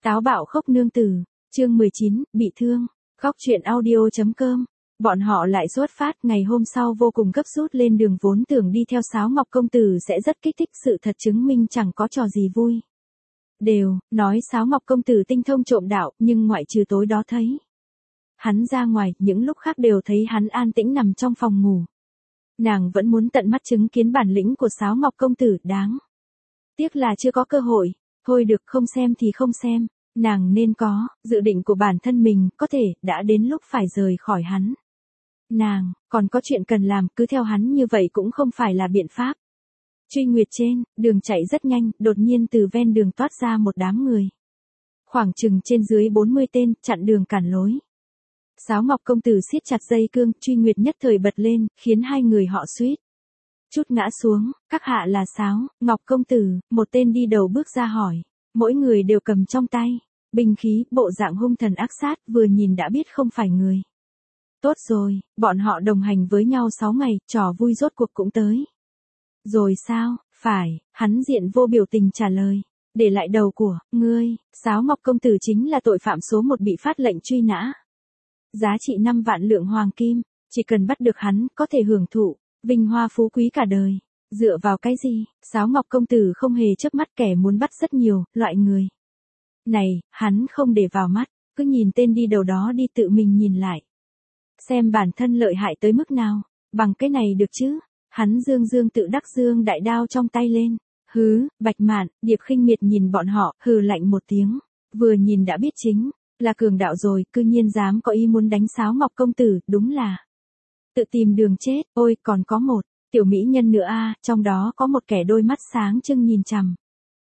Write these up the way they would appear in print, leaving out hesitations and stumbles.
Táo bạo khóc nương tử, chương 19, bị thương. Khóc chuyện audio.com. Bọn họ lại xuất phát, ngày hôm sau vô cùng gấp rút lên đường, vốn tưởng đi theo Sáo Ngọc công tử sẽ rất kích thích, sự thật chứng minh chẳng có trò gì vui. Đều nói Sáo Ngọc công tử tinh thông trộm đạo, nhưng ngoại trừ tối đó thấy hắn ra ngoài, những lúc khác đều thấy hắn an tĩnh nằm trong phòng ngủ. Nàng vẫn muốn tận mắt chứng kiến bản lĩnh của Sáo Ngọc công tử, đáng tiếc là chưa có cơ hội. Thôi được, không xem thì không xem, nàng nên có dự định của bản thân mình, có thể đã đến lúc phải rời khỏi hắn. Nàng còn có chuyện cần làm, cứ theo hắn như vậy cũng không phải là biện pháp. Truy Nguyệt trên đường chạy rất nhanh, đột nhiên từ ven đường toát ra một đám người. Khoảng chừng trên dưới 40 tên, chặn đường cản lối. Sáo Ngọc công tử siết chặt dây cương, Truy Nguyệt nhất thời bật lên, khiến hai người họ suýt chút ngã xuống. Các hạ là Sáo Ngọc công tử, một tên đi đầu bước ra hỏi. Mỗi người đều cầm trong tay binh khí, bộ dạng hung thần ác sát, vừa nhìn đã biết không phải người tốt rồi. Bọn họ đồng hành với nhau 6 ngày, trò vui rốt cuộc cũng tới. Rồi sao? Phải, hắn diện vô biểu tình trả lời. Để lại đầu của ngươi. Sáo Ngọc công tử chính là tội phạm số 1 bị phát lệnh truy nã. Giá trị 5 vạn lượng hoàng kim, chỉ cần bắt được hắn, có thể hưởng thụ vinh hoa phú quý cả đời. Dựa vào cái gì? Sáo Ngọc công tử không hề chớp mắt, kẻ muốn bắt rất nhiều, loại người này, hắn không để vào mắt, cứ nhìn tên đi đầu đó đi, tự mình nhìn lại. Xem bản thân lợi hại tới mức nào, bằng cái này được chứ? Hắn dương tự đắc dương đại đao trong tay lên. Hứ, Bạch Mạn, Điệp Khinh Miệt nhìn bọn họ, hừ lạnh một tiếng, vừa nhìn đã biết chính là cường đạo rồi, cư nhiên dám có ý muốn đánh Sáo Ngọc công tử, đúng là tự tìm đường chết. Ôi, còn có một tiểu mỹ nhân nữa a, trong đó có một kẻ đôi mắt sáng trưng nhìn chằm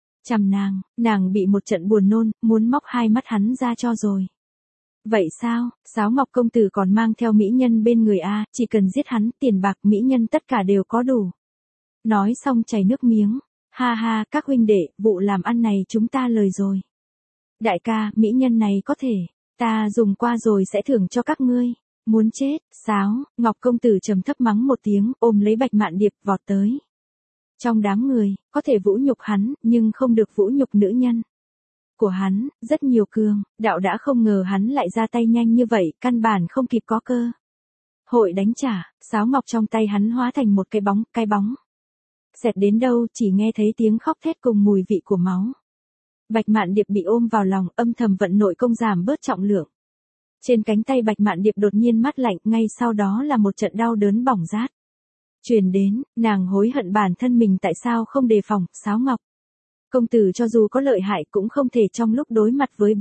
nàng bị một trận buồn nôn, muốn móc hai mắt hắn ra cho rồi. Vậy sao? Sáo Ngọc công tử còn mang theo mỹ nhân bên người a, chỉ cần giết hắn, tiền bạc mỹ nhân tất cả đều có đủ. Nói xong chảy nước miếng. Ha ha, các huynh đệ, vụ làm ăn này chúng ta lời rồi. Đại ca, mỹ nhân này có thể ta dùng qua rồi sẽ thưởng cho các ngươi. Muốn chết. Sáo Ngọc công tử trầm thấp mắng một tiếng, ôm lấy Bạch Mạn Điệp vọt tới. Trong đám người, có thể vũ nhục hắn, nhưng không được vũ nhục nữ nhân của hắn. Rất nhiều cường đạo đã không ngờ hắn lại ra tay nhanh như vậy, căn bản không kịp có cơ hội đánh trả. Sáo Ngọc trong tay hắn hóa thành một cái bóng xẹt đến đâu, chỉ nghe thấy tiếng khóc thét cùng mùi vị của máu. Bạch Mạn Điệp bị ôm vào lòng, âm thầm vận nội công giảm bớt trọng lượng. Trên cánh tay Bạch Mạn Điệp đột nhiên mát lạnh, ngay sau đó là một trận đau đớn bỏng rát truyền đến, nàng hối hận bản thân mình tại sao không đề phòng. Sáo Ngọc công tử cho dù có lợi hại cũng không thể trong lúc đối mặt với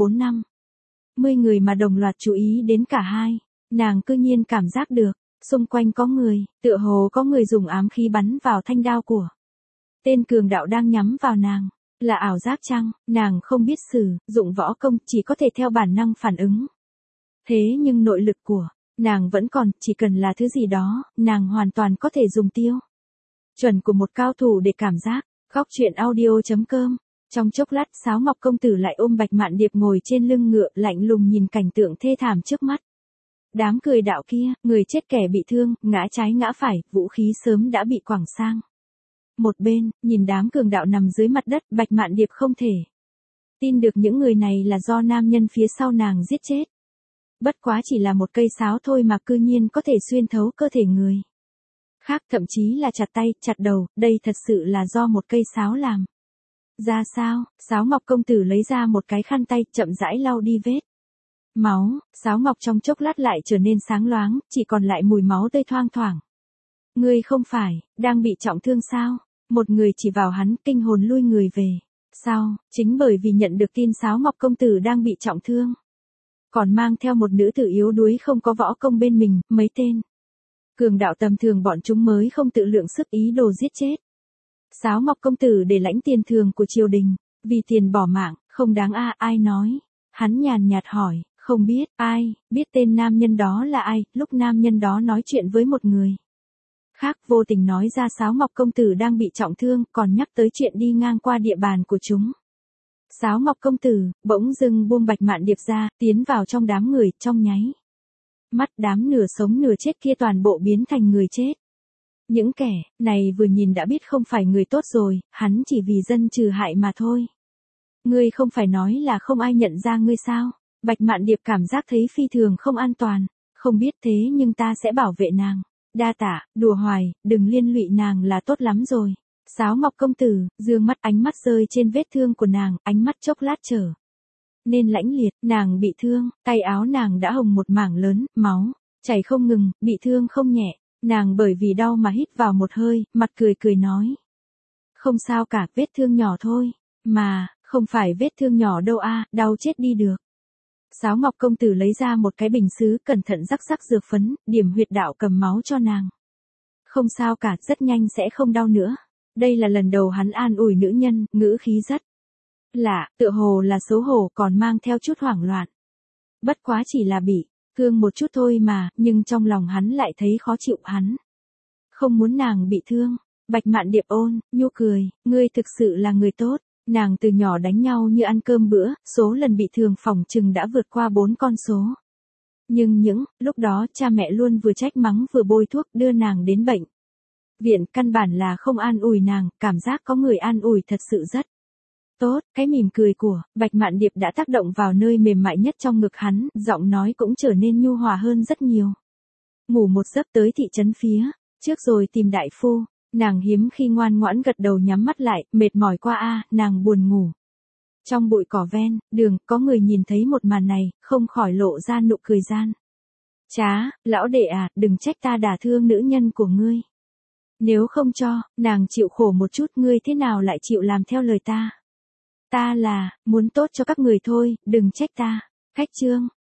4-50 người mà đồng loạt chú ý đến cả hai. Nàng cư nhiên cảm giác được xung quanh có người, tựa hồ có người dùng ám khí bắn vào thanh đao của tên cường đạo đang nhắm vào nàng. Là ảo giác chăng? Nàng không biết sử dụng võ công, chỉ có thể theo bản năng phản ứng. Thế nhưng nội lực của nàng vẫn còn, chỉ cần là thứ gì đó, nàng hoàn toàn có thể dùng tiêu chuẩn của một cao thủ để cảm giác. Khóc chuyện audio.com. Trong chốc lát, Sáo Ngọc công tử lại ôm Bạch Mạn Điệp ngồi trên lưng ngựa, lạnh lùng nhìn cảnh tượng thê thảm trước mắt. Đám cười đạo kia, người chết kẻ bị thương, ngã trái ngã phải, vũ khí sớm đã bị quẳng sang một bên. Nhìn đám cường đạo nằm dưới mặt đất, Bạch Mạn Điệp không thể tin được những người này là do nam nhân phía sau nàng giết chết. Bất quá chỉ là một cây sáo thôi mà cư nhiên có thể xuyên thấu cơ thể người khác, thậm chí là chặt tay, chặt đầu, đây thật sự là do một cây sáo làm ra sao? Sáo Ngọc công tử lấy ra một cái khăn tay, chậm rãi lau đi vết máu. Sáo Ngọc trong chốc lát lại trở nên sáng loáng, chỉ còn lại mùi máu tươi thoang thoảng. Ngươi không phải đang bị trọng thương sao? Một người chỉ vào hắn, kinh hồn lui người về. Sao? Chính bởi vì nhận được tin Sáo Ngọc công tử đang bị trọng thương, còn mang theo một nữ tử yếu đuối không có võ công bên mình, mấy tên cường đạo tầm thường bọn chúng mới không tự lượng sức ý đồ giết chết Sáo Ngọc công tử để lãnh tiền thường của triều đình, vì tiền bỏ mạng, không đáng a. Ai nói? Hắn nhàn nhạt hỏi. Không biết. Ai biết tên nam nhân đó là ai? Lúc nam nhân đó nói chuyện với một người khác, vô tình nói ra Sáo Ngọc công tử đang bị trọng thương, còn nhắc tới chuyện đi ngang qua địa bàn của chúng. Sáo Ngọc công tử bỗng dưng buông Bạch Mạn Điệp ra, tiến vào trong đám người, trong nháy mắt đám nửa sống nửa chết kia toàn bộ biến thành người chết. Những kẻ này vừa nhìn đã biết không phải người tốt rồi, hắn chỉ vì dân trừ hại mà thôi. Ngươi không phải nói là không ai nhận ra ngươi sao? Bạch Mạn Điệp cảm giác thấy phi thường không an toàn, không biết thế nhưng ta sẽ bảo vệ nàng. Đa tạ, đùa hoài, đừng liên lụy nàng là tốt lắm rồi. Sáo Ngọc công tử, dương mắt ánh mắt rơi trên vết thương của nàng, ánh mắt chốc lát trở nên lãnh liệt, nàng bị thương, tay áo nàng đã hồng một mảng lớn, máu chảy không ngừng, bị thương không nhẹ. Nàng bởi vì đau mà hít vào một hơi, mặt cười cười nói. Không sao cả, vết thương nhỏ thôi. Mà, không phải vết thương nhỏ đâu a, đau chết đi được. Sáo Ngọc công tử lấy ra một cái bình sứ, cẩn thận rắc rắc dược phấn, điểm huyệt đạo cầm máu cho nàng. Không sao cả, rất nhanh sẽ không đau nữa. Đây là lần đầu hắn an ủi nữ nhân, ngữ khí rất lạ, tựa hồ là xấu hổ còn mang theo chút hoảng loạn. Bất quá chỉ là bị thương một chút thôi mà, nhưng trong lòng hắn lại thấy khó chịu, hắn không muốn nàng bị thương. Bạch Mạn Điệp ôn nhu cười, ngươi thực sự là người tốt. Nàng từ nhỏ đánh nhau như ăn cơm bữa, số lần bị thương phỏng chừng đã vượt qua 4 con số. Nhưng những lúc đó cha mẹ luôn vừa trách mắng vừa bôi thuốc đưa nàng đến bệnh viện, căn bản là không an ủi nàng, cảm giác có người an ủi thật sự rất tốt. Cái mỉm cười của Bạch Mạn Điệp đã tác động vào nơi mềm mại nhất trong ngực hắn, giọng nói cũng trở nên nhu hòa hơn rất nhiều. Ngủ một giấc tới thị trấn phía trước rồi tìm đại phu. Nàng hiếm khi ngoan ngoãn gật đầu nhắm mắt lại, mệt mỏi qua a, nàng buồn ngủ. Trong bụi cỏ ven đường, có người nhìn thấy một màn này, không khỏi lộ ra nụ cười gian trá. Lão đệ à, đừng trách ta đả thương nữ nhân của ngươi. Nếu không cho nàng chịu khổ một chút, ngươi thế nào lại chịu làm theo lời ta? Ta là muốn tốt cho các người thôi, đừng trách ta. Khách chương